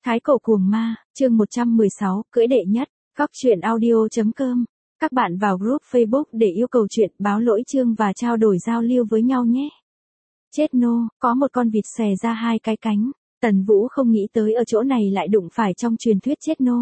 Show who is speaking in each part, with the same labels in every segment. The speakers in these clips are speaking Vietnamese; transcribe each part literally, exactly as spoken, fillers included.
Speaker 1: Thái cổ cuồng ma, chương một trăm mười sáu, cưỡi đệ nhất, góc truyện audio.com. Các bạn vào group Facebook để yêu cầu chuyện, báo lỗi chương và trao đổi giao lưu với nhau nhé. Chết nô, có một con vịt xòe ra hai cái cánh. Tần Vũ không nghĩ tới ở chỗ này lại đụng phải trong truyền thuyết chết nô.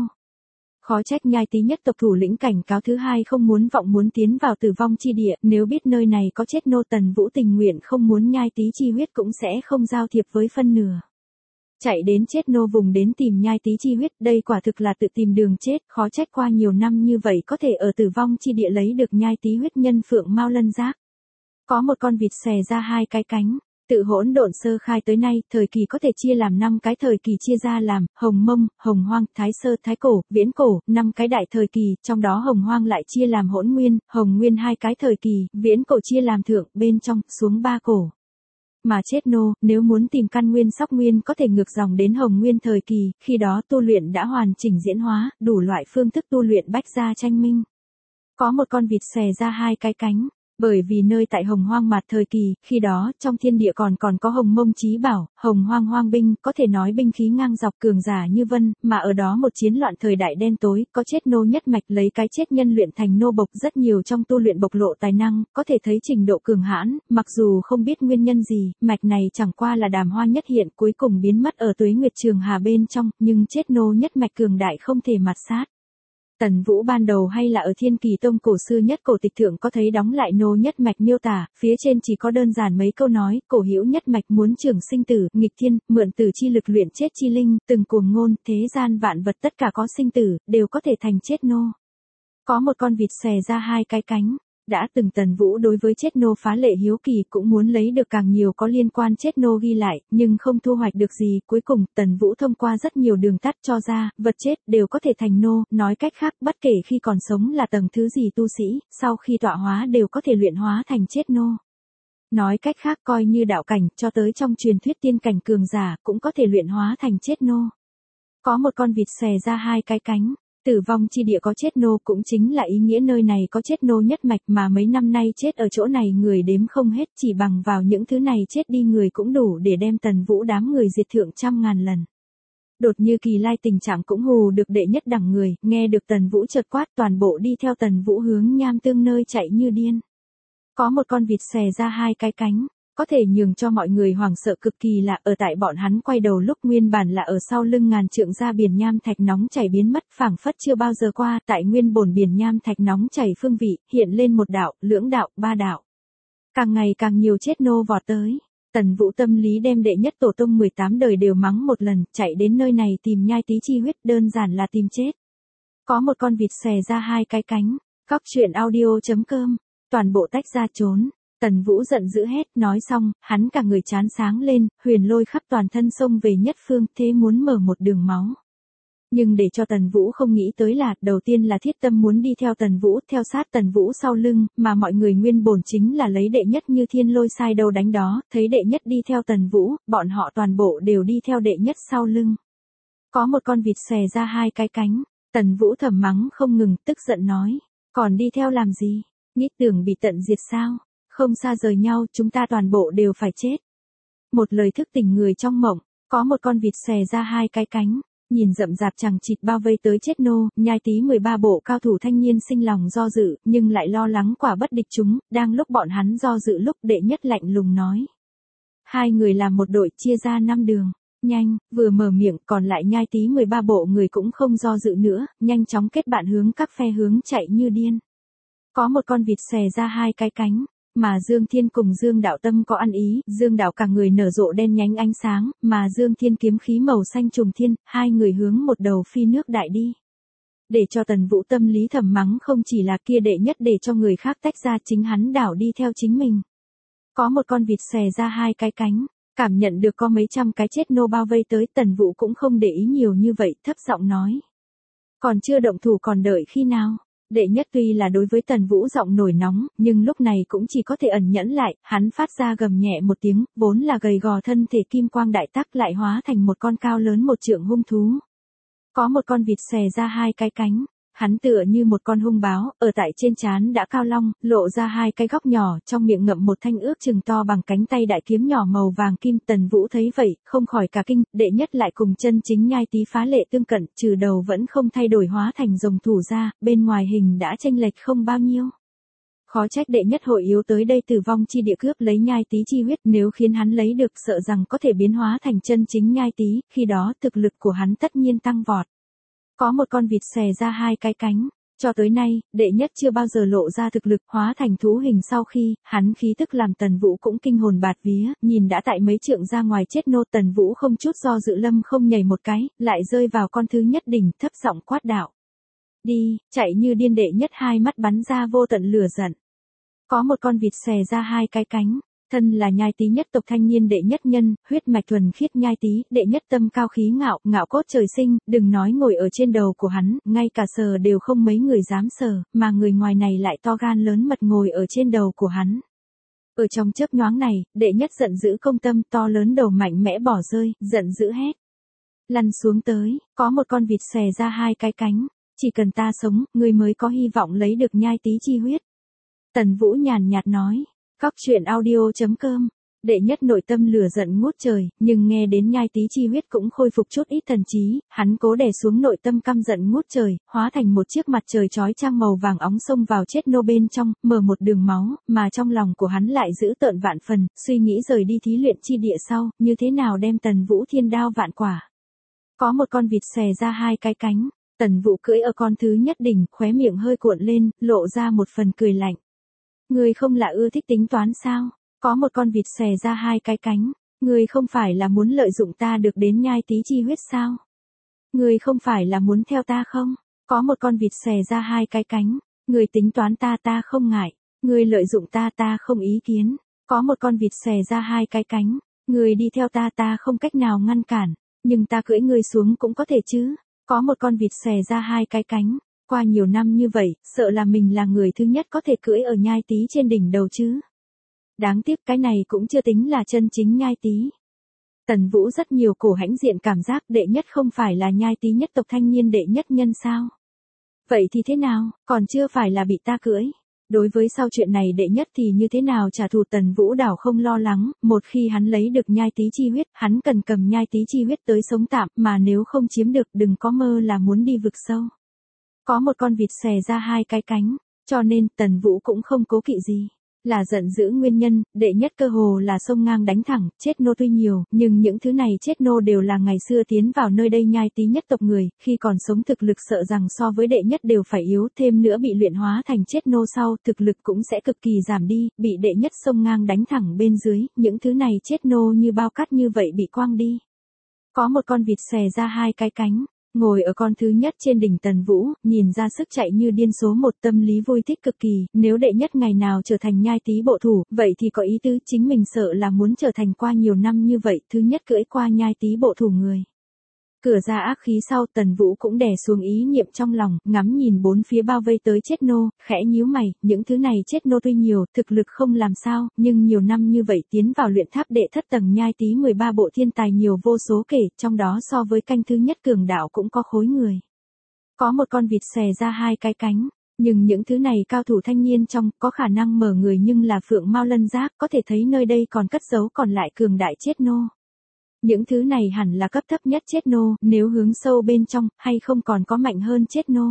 Speaker 1: Khó trách Nhai Tý nhất tộc thủ lĩnh cảnh cáo thứ hai không muốn vọng muốn tiến vào tử vong chi địa, nếu biết nơi này có chết nô Tần Vũ tình nguyện không muốn Nhai Tý chi huyết cũng sẽ không giao thiệp với phân nửa. Chạy đến chết nô vùng đến tìm Nhai Tý chi huyết, đây quả thực là tự tìm đường chết, khó trách qua nhiều năm như vậy có thể ở tử vong chi địa lấy được Nhai Tý huyết nhân phượng mao lân giác. Có một con vịt xòe ra hai cái cánh. Tự hỗn độn sơ khai tới nay, thời kỳ có thể chia làm năm cái thời kỳ chia ra làm, hồng mông, hồng hoang, thái sơ, thái cổ, viễn cổ, năm cái đại thời kỳ, trong đó hồng hoang lại chia làm hỗn nguyên, hồng nguyên hai cái thời kỳ, viễn cổ chia làm thượng, bên trong, xuống ba cổ. Mà chết nô, nếu muốn tìm căn nguyên sóc nguyên có thể ngược dòng đến hồng nguyên thời kỳ, khi đó tu luyện đã hoàn chỉnh diễn hóa, đủ loại phương thức tu luyện bách gia tranh minh. Có một con vịt xòe ra hai cái cánh. Bởi vì nơi tại hồng hoang mạt thời kỳ, khi đó, trong thiên địa còn còn có hồng mông chí bảo, hồng hoang hoang binh, có thể nói binh khí ngang dọc cường giả như vân, mà ở đó một chiến loạn thời đại đen tối, có chết nô nhất mạch lấy cái chết nhân luyện thành nô bộc rất nhiều trong tu luyện bộc lộ tài năng, có thể thấy trình độ cường hãn, mặc dù không biết nguyên nhân gì, mạch này chẳng qua là đàm hoa nhất hiện cuối cùng biến mất ở tuế nguyệt trường hà bên trong, nhưng chết nô nhất mạch cường đại không thể mạt sát. Tần Vũ ban đầu hay là ở Thiên Kỳ Tông cổ xưa nhất cổ tịch thượng có thấy đóng lại nô nhất mạch miêu tả, phía trên chỉ có đơn giản mấy câu nói, cổ hữu nhất mạch muốn trường sinh tử, nghịch thiên, mượn tử chi lực luyện chết chi linh, từng cuồng ngôn, thế gian vạn vật tất cả có sinh tử, đều có thể thành chết nô. Có một con vịt xòe ra hai cái cánh. Đã từng Tần Vũ đối với chết nô phá lệ hiếu kỳ cũng muốn lấy được càng nhiều có liên quan chết nô ghi lại, nhưng không thu hoạch được gì, cuối cùng Tần Vũ thông qua rất nhiều đường tắt cho ra, vật chết đều có thể thành nô, nói cách khác bất kể khi còn sống là tầng thứ gì tu sĩ, sau khi tọa hóa đều có thể luyện hóa thành chết nô. Nói cách khác coi như đạo cảnh, cho tới trong truyền thuyết tiên cảnh cường giả cũng có thể luyện hóa thành chết nô. Có một con vịt xòe ra hai cái cánh. Tử vong chi địa có chết nô cũng chính là ý nghĩa nơi này có chết nô nhất mạch mà mấy năm nay chết ở chỗ này người đếm không hết, chỉ bằng vào những thứ này chết đi người cũng đủ để đem Tần Vũ đám người diệt thượng trăm ngàn lần. Đột như kỳ lai tình trạng cũng hù được đệ nhất đẳng người, nghe được Tần Vũ chợt quát toàn bộ đi theo Tần Vũ hướng Nham Tương nơi chạy như điên. Có một con vịt xòe ra hai cái cánh. Có thể nhường cho mọi người hoảng sợ cực kỳ là ở tại bọn hắn quay đầu lúc nguyên bản là ở sau lưng ngàn trượng ra biển nham thạch nóng chảy biến mất phảng phất chưa bao giờ qua tại nguyên bổn biển nham thạch nóng chảy phương vị hiện lên một đạo, lưỡng đạo, ba đạo. Càng ngày càng nhiều chết nô vọt tới. Tần Vũ tâm lý đem đệ nhất tổ tông mười tám đời đều mắng một lần, chạy đến nơi này tìm Nhai Tý chi huyết đơn giản là tìm chết. Có một con vịt xòe ra hai cái cánh. Góc truyện audio.com. Toàn bộ tách ra trốn. Tần Vũ giận dữ hét, nói xong, hắn cả người chán sáng lên, huyền lôi khắp toàn thân xông về nhất phương, thế muốn mở một đường máu. Nhưng để cho Tần Vũ không nghĩ tới là, đầu tiên là thiết tâm muốn đi theo Tần Vũ, theo sát Tần Vũ sau lưng, mà mọi người nguyên bổn chính là lấy đệ nhất như thiên lôi sai đâu đánh đó, thấy đệ nhất đi theo Tần Vũ, bọn họ toàn bộ đều đi theo đệ nhất sau lưng. Có một con vịt xòe ra hai cái cánh, Tần Vũ thầm mắng không ngừng, tức giận nói, còn đi theo làm gì, nghĩ tưởng bị tận diệt sao? Không xa rời nhau, chúng ta toàn bộ đều phải chết. Một lời thức tỉnh người trong mộng, có một con vịt xòe ra hai cái cánh, nhìn rậm rạp chằng chịt bao vây tới chết nô, Nhai Tý mười ba bộ cao thủ thanh niên sinh lòng do dự, nhưng lại lo lắng quả bất địch chúng, đang lúc bọn hắn do dự lúc đệ nhất lạnh lùng nói. Hai người làm một đội chia ra năm đường, nhanh, vừa mở miệng còn lại Nhai Tý mười ba bộ người cũng không do dự nữa, nhanh chóng kết bạn hướng các phe hướng chạy như điên. Có một con vịt xòe ra hai cái cánh. Mà Dương Thiên cùng Dương Đạo Tâm có ăn ý, Dương Đạo cả người nở rộ đen nhánh ánh sáng, mà Dương Thiên kiếm khí màu xanh trùng thiên, hai người hướng một đầu phi nước đại đi. Để cho Tần Vũ tâm lý thầm mắng không chỉ là kia đệ nhất để cho người khác tách ra chính hắn đảo đi theo chính mình. Có một con vịt xòe ra hai cái cánh, cảm nhận được có mấy trăm cái chết nô bao vây tới Tần Vũ cũng không để ý nhiều như vậy, thấp giọng nói. Còn chưa động thủ còn đợi khi nào? Đệ nhất tuy là đối với Tần Vũ giọng nổi nóng, nhưng lúc này cũng chỉ có thể ẩn nhẫn lại, hắn phát ra gầm nhẹ một tiếng, vốn là gầy gò thân thể kim quang đại tắc lại hóa thành một con cao lớn một trượng hung thú. Có một con vịt xòe ra hai cái cánh, Hắn tựa như một con hung báo, ở tại trên trán đã cao long, lộ ra hai cái góc nhỏ, trong miệng ngậm một thanh ước chừng to bằng cánh tay đại kiếm nhỏ màu vàng kim. Tần Vũ thấy vậy, không khỏi cả kinh, đệ nhất lại cùng chân chính Nhai Tý phá lệ tương cận, trừ đầu vẫn không thay đổi hóa thành rồng thủ ra, bên ngoài hình đã chênh lệch không bao nhiêu. Khó trách đệ nhất hội yếu tới đây tử vong chi địa cướp lấy Nhai Tý chi huyết, nếu khiến hắn lấy được sợ rằng có thể biến hóa thành chân chính Nhai Tý, khi đó thực lực của hắn tất nhiên tăng vọt. Có một con vịt xòe ra hai cái cánh, cho tới nay, đệ nhất chưa bao giờ lộ ra thực lực hóa thành thú hình sau khi, hắn khí tức làm Tần Vũ cũng kinh hồn bạt vía, nhìn đã tại mấy trượng ra ngoài chết nô. Tần Vũ không chút do dự lâm không nhảy một cái, lại rơi vào con thứ nhất đỉnh, thấp giọng quát đạo. Đi, chạy như điên. Đệ nhất hai mắt bắn ra vô tận lửa giận. Có một con vịt xòe ra hai cái cánh, thân là Nhai Tý nhất tộc thanh niên đệ nhất nhân, huyết mạch thuần khiết Nhai Tý, đệ nhất tâm cao khí ngạo, ngạo cốt trời sinh, đừng nói ngồi ở trên đầu của hắn, ngay cả sờ đều không mấy người dám sờ, mà người ngoài này lại to gan lớn mật ngồi ở trên đầu của hắn. Ở trong chớp nhoáng này, đệ nhất giận dữ công tâm, to lớn đầu mạnh mẽ bỏ rơi, giận dữ hét. Lăn xuống tới, có một con vịt xòe ra hai cái cánh, chỉ cần ta sống, ngươi mới có hy vọng lấy được Nhai Tý chi huyết. Tần Vũ nhàn nhạt nói. Góc truyện audio chấm com. Đệ nhất nội tâm lửa giận ngút trời, nhưng nghe đến Nhai Tý chi huyết cũng khôi phục chút ít thần trí, hắn cố đè xuống nội tâm căm giận ngút trời, hóa thành một chiếc mặt trời chói chang màu vàng óng xông vào chết nô bên trong, mở một đường máu, mà trong lòng của hắn lại giữ tợn vạn phần, suy nghĩ rời đi thí luyện chi địa sau, như thế nào đem Tần Vũ thiên đao vạn quả. Có một con vịt xòe ra hai cái cánh, Tần Vũ cưỡi ở con thứ nhất đỉnh, khóe miệng hơi cuộn lên, lộ ra một phần cười lạnh. Ngươi không là ưa thích tính toán sao? Có một con vịt xòe ra hai cái cánh, ngươi không phải là muốn lợi dụng ta được đến Nhai Tý chi huyết sao? Ngươi không phải là muốn theo ta không? Có một con vịt xòe ra hai cái cánh, ngươi tính toán ta ta không ngại, ngươi lợi dụng ta ta không ý kiến. Có một con vịt xòe ra hai cái cánh, ngươi đi theo ta ta không cách nào ngăn cản, nhưng ta cưỡi ngươi xuống cũng có thể chứ? Có một con vịt xòe ra hai cái cánh. Qua nhiều năm như vậy, sợ là mình là người thứ nhất có thể cưỡi ở Nhai Tý trên đỉnh đầu chứ. Đáng tiếc cái này cũng chưa tính là chân chính Nhai Tý. Tần Vũ rất nhiều cổ hãnh diện cảm giác đệ nhất không phải là Nhai Tý nhất tộc thanh niên đệ nhất nhân sao. Vậy thì thế nào, còn chưa phải là bị ta cưỡi. Đối với sau chuyện này đệ nhất thì như thế nào trả thù Tần Vũ đảo không lo lắng, một khi hắn lấy được Nhai Tý chi huyết, hắn cần cầm Nhai Tý chi huyết tới sống tạm, mà nếu không chiếm được đừng có mơ là muốn đi vực sâu. Có một con vịt xòe ra hai cái cánh, cho nên Tần Vũ cũng không cố kỵ gì. Là giận dữ nguyên nhân, đệ nhất cơ hồ là sông ngang đánh thẳng, chết nô tuy nhiều, nhưng những thứ này chết nô đều là ngày xưa tiến vào nơi đây Nhai Tý nhất tộc người, khi còn sống thực lực sợ rằng so với đệ nhất đều phải yếu, thêm nữa bị luyện hóa thành chết nô sau, thực lực cũng sẽ cực kỳ giảm đi, bị đệ nhất sông ngang đánh thẳng bên dưới, những thứ này chết nô như bao cát như vậy bị quang đi. Có một con vịt xòe ra hai cái cánh. Ngồi ở con thứ nhất trên đỉnh Tần Vũ, nhìn ra sức chạy như điên số một, tâm lý vui thích cực kỳ, nếu đệ nhất ngày nào trở thành Nhai Tý bộ thủ, vậy thì có ý tứ chính mình sợ là muốn trở thành qua nhiều năm như vậy, thứ nhất cưỡi qua Nhai Tý bộ thủ người. Cửa ra ác khí sau Tần Vũ cũng đè xuống ý niệm trong lòng, ngắm nhìn bốn phía bao vây tới chết nô, khẽ nhíu mày, những thứ này chết nô tuy nhiều, thực lực không làm sao, nhưng nhiều năm như vậy tiến vào luyện tháp đệ thất tầng Nhai Tý mười ba bộ thiên tài nhiều vô số kể, trong đó so với canh thứ nhất cường đạo cũng có khối người. Có một con vịt xòe ra hai cái cánh, nhưng những thứ này cao thủ thanh niên trong, có khả năng mở người nhưng là phượng mao lân giác, có thể thấy nơi đây còn cất giấu còn lại cường đại chết nô. Những thứ này hẳn là cấp thấp nhất chết nô, nếu hướng sâu bên trong, hay không còn có mạnh hơn chết nô.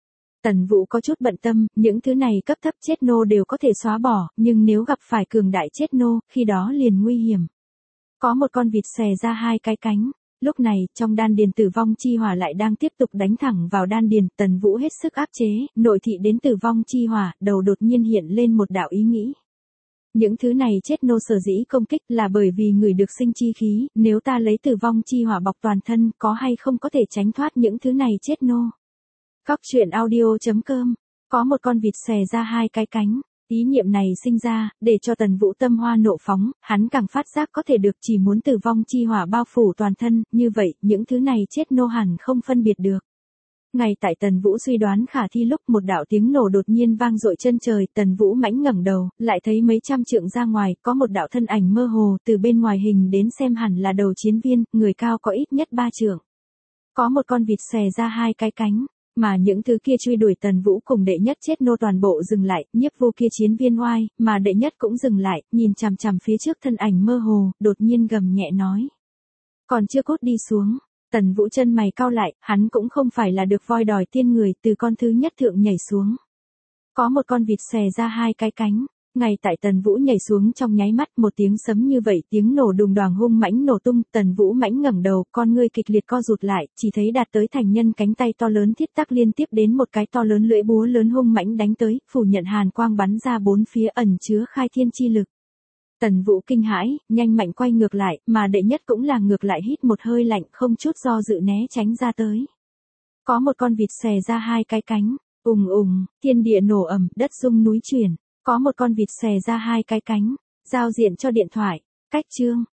Speaker 1: Tần Vũ có chút bận tâm, những thứ này cấp thấp chết nô đều có thể xóa bỏ, nhưng nếu gặp phải cường đại chết nô, khi đó liền nguy hiểm. Có một con vịt xòe ra hai cái cánh, lúc này, trong đan điền tử vong chi hỏa lại đang tiếp tục đánh thẳng vào đan điền, Tần Vũ hết sức áp chế, nội thị đến tử vong chi hỏa, đầu đột nhiên hiện lên một đạo ý nghĩ. Những thứ này chết nô sở dĩ công kích là bởi vì người được sinh chi khí, nếu ta lấy tử vong chi hỏa bọc toàn thân, có hay không có thể tránh thoát những thứ này chết nô. Góc truyện audio chấm com. Có một con vịt xòe ra hai cái cánh, ý niệm này sinh ra, để cho Tần Vũ tâm hoa nộ phóng, hắn càng phát giác có thể được chỉ muốn tử vong chi hỏa bao phủ toàn thân, như vậy, những thứ này chết nô hẳn không phân biệt được. Ngay tại Tần Vũ suy đoán khả thi lúc một đạo tiếng nổ đột nhiên vang dội chân trời, Tần Vũ mãnh ngẩng đầu, lại thấy mấy trăm trượng ra ngoài, có một đạo thân ảnh mơ hồ, từ bên ngoài hình đến xem hẳn là đầu chiến viên, người cao có ít nhất ba trượng. Có một con vịt xòe ra hai cái cánh, mà những thứ kia truy đuổi Tần Vũ cùng đệ nhất chết nô toàn bộ dừng lại, nhiếp vô kia chiến viên oai, mà đệ nhất cũng dừng lại, nhìn chằm chằm phía trước thân ảnh mơ hồ, đột nhiên gầm nhẹ nói. Còn chưa cốt đi xuống. Tần Vũ chân mày cau lại, hắn cũng không phải là được voi đòi tiên người từ con thứ nhất thượng nhảy xuống. Có một con vịt xè ra hai cái cánh. Ngay tại Tần Vũ nhảy xuống trong nháy mắt một tiếng sấm như vậy tiếng nổ đùng đoàng hung mãnh nổ tung, Tần Vũ mãnh ngẩng đầu, con ngươi kịch liệt co rụt lại, chỉ thấy đạt tới thành nhân cánh tay to lớn thiết tắc liên tiếp đến một cái to lớn lưỡi búa lớn hung mãnh đánh tới, phủ nhận hàn quang bắn ra bốn phía ẩn chứa khai thiên chi lực. Tần Vũ kinh hãi, nhanh mạnh quay ngược lại, mà đệ nhất cũng là ngược lại hít một hơi lạnh, không chút do dự né tránh ra tới. Có một con vịt xè ra hai cái cánh, ùng ùng, thiên địa nổ ầm, đất rung núi chuyển. Có một con vịt xè ra hai cái cánh, giao diện cho điện thoại, cách chương,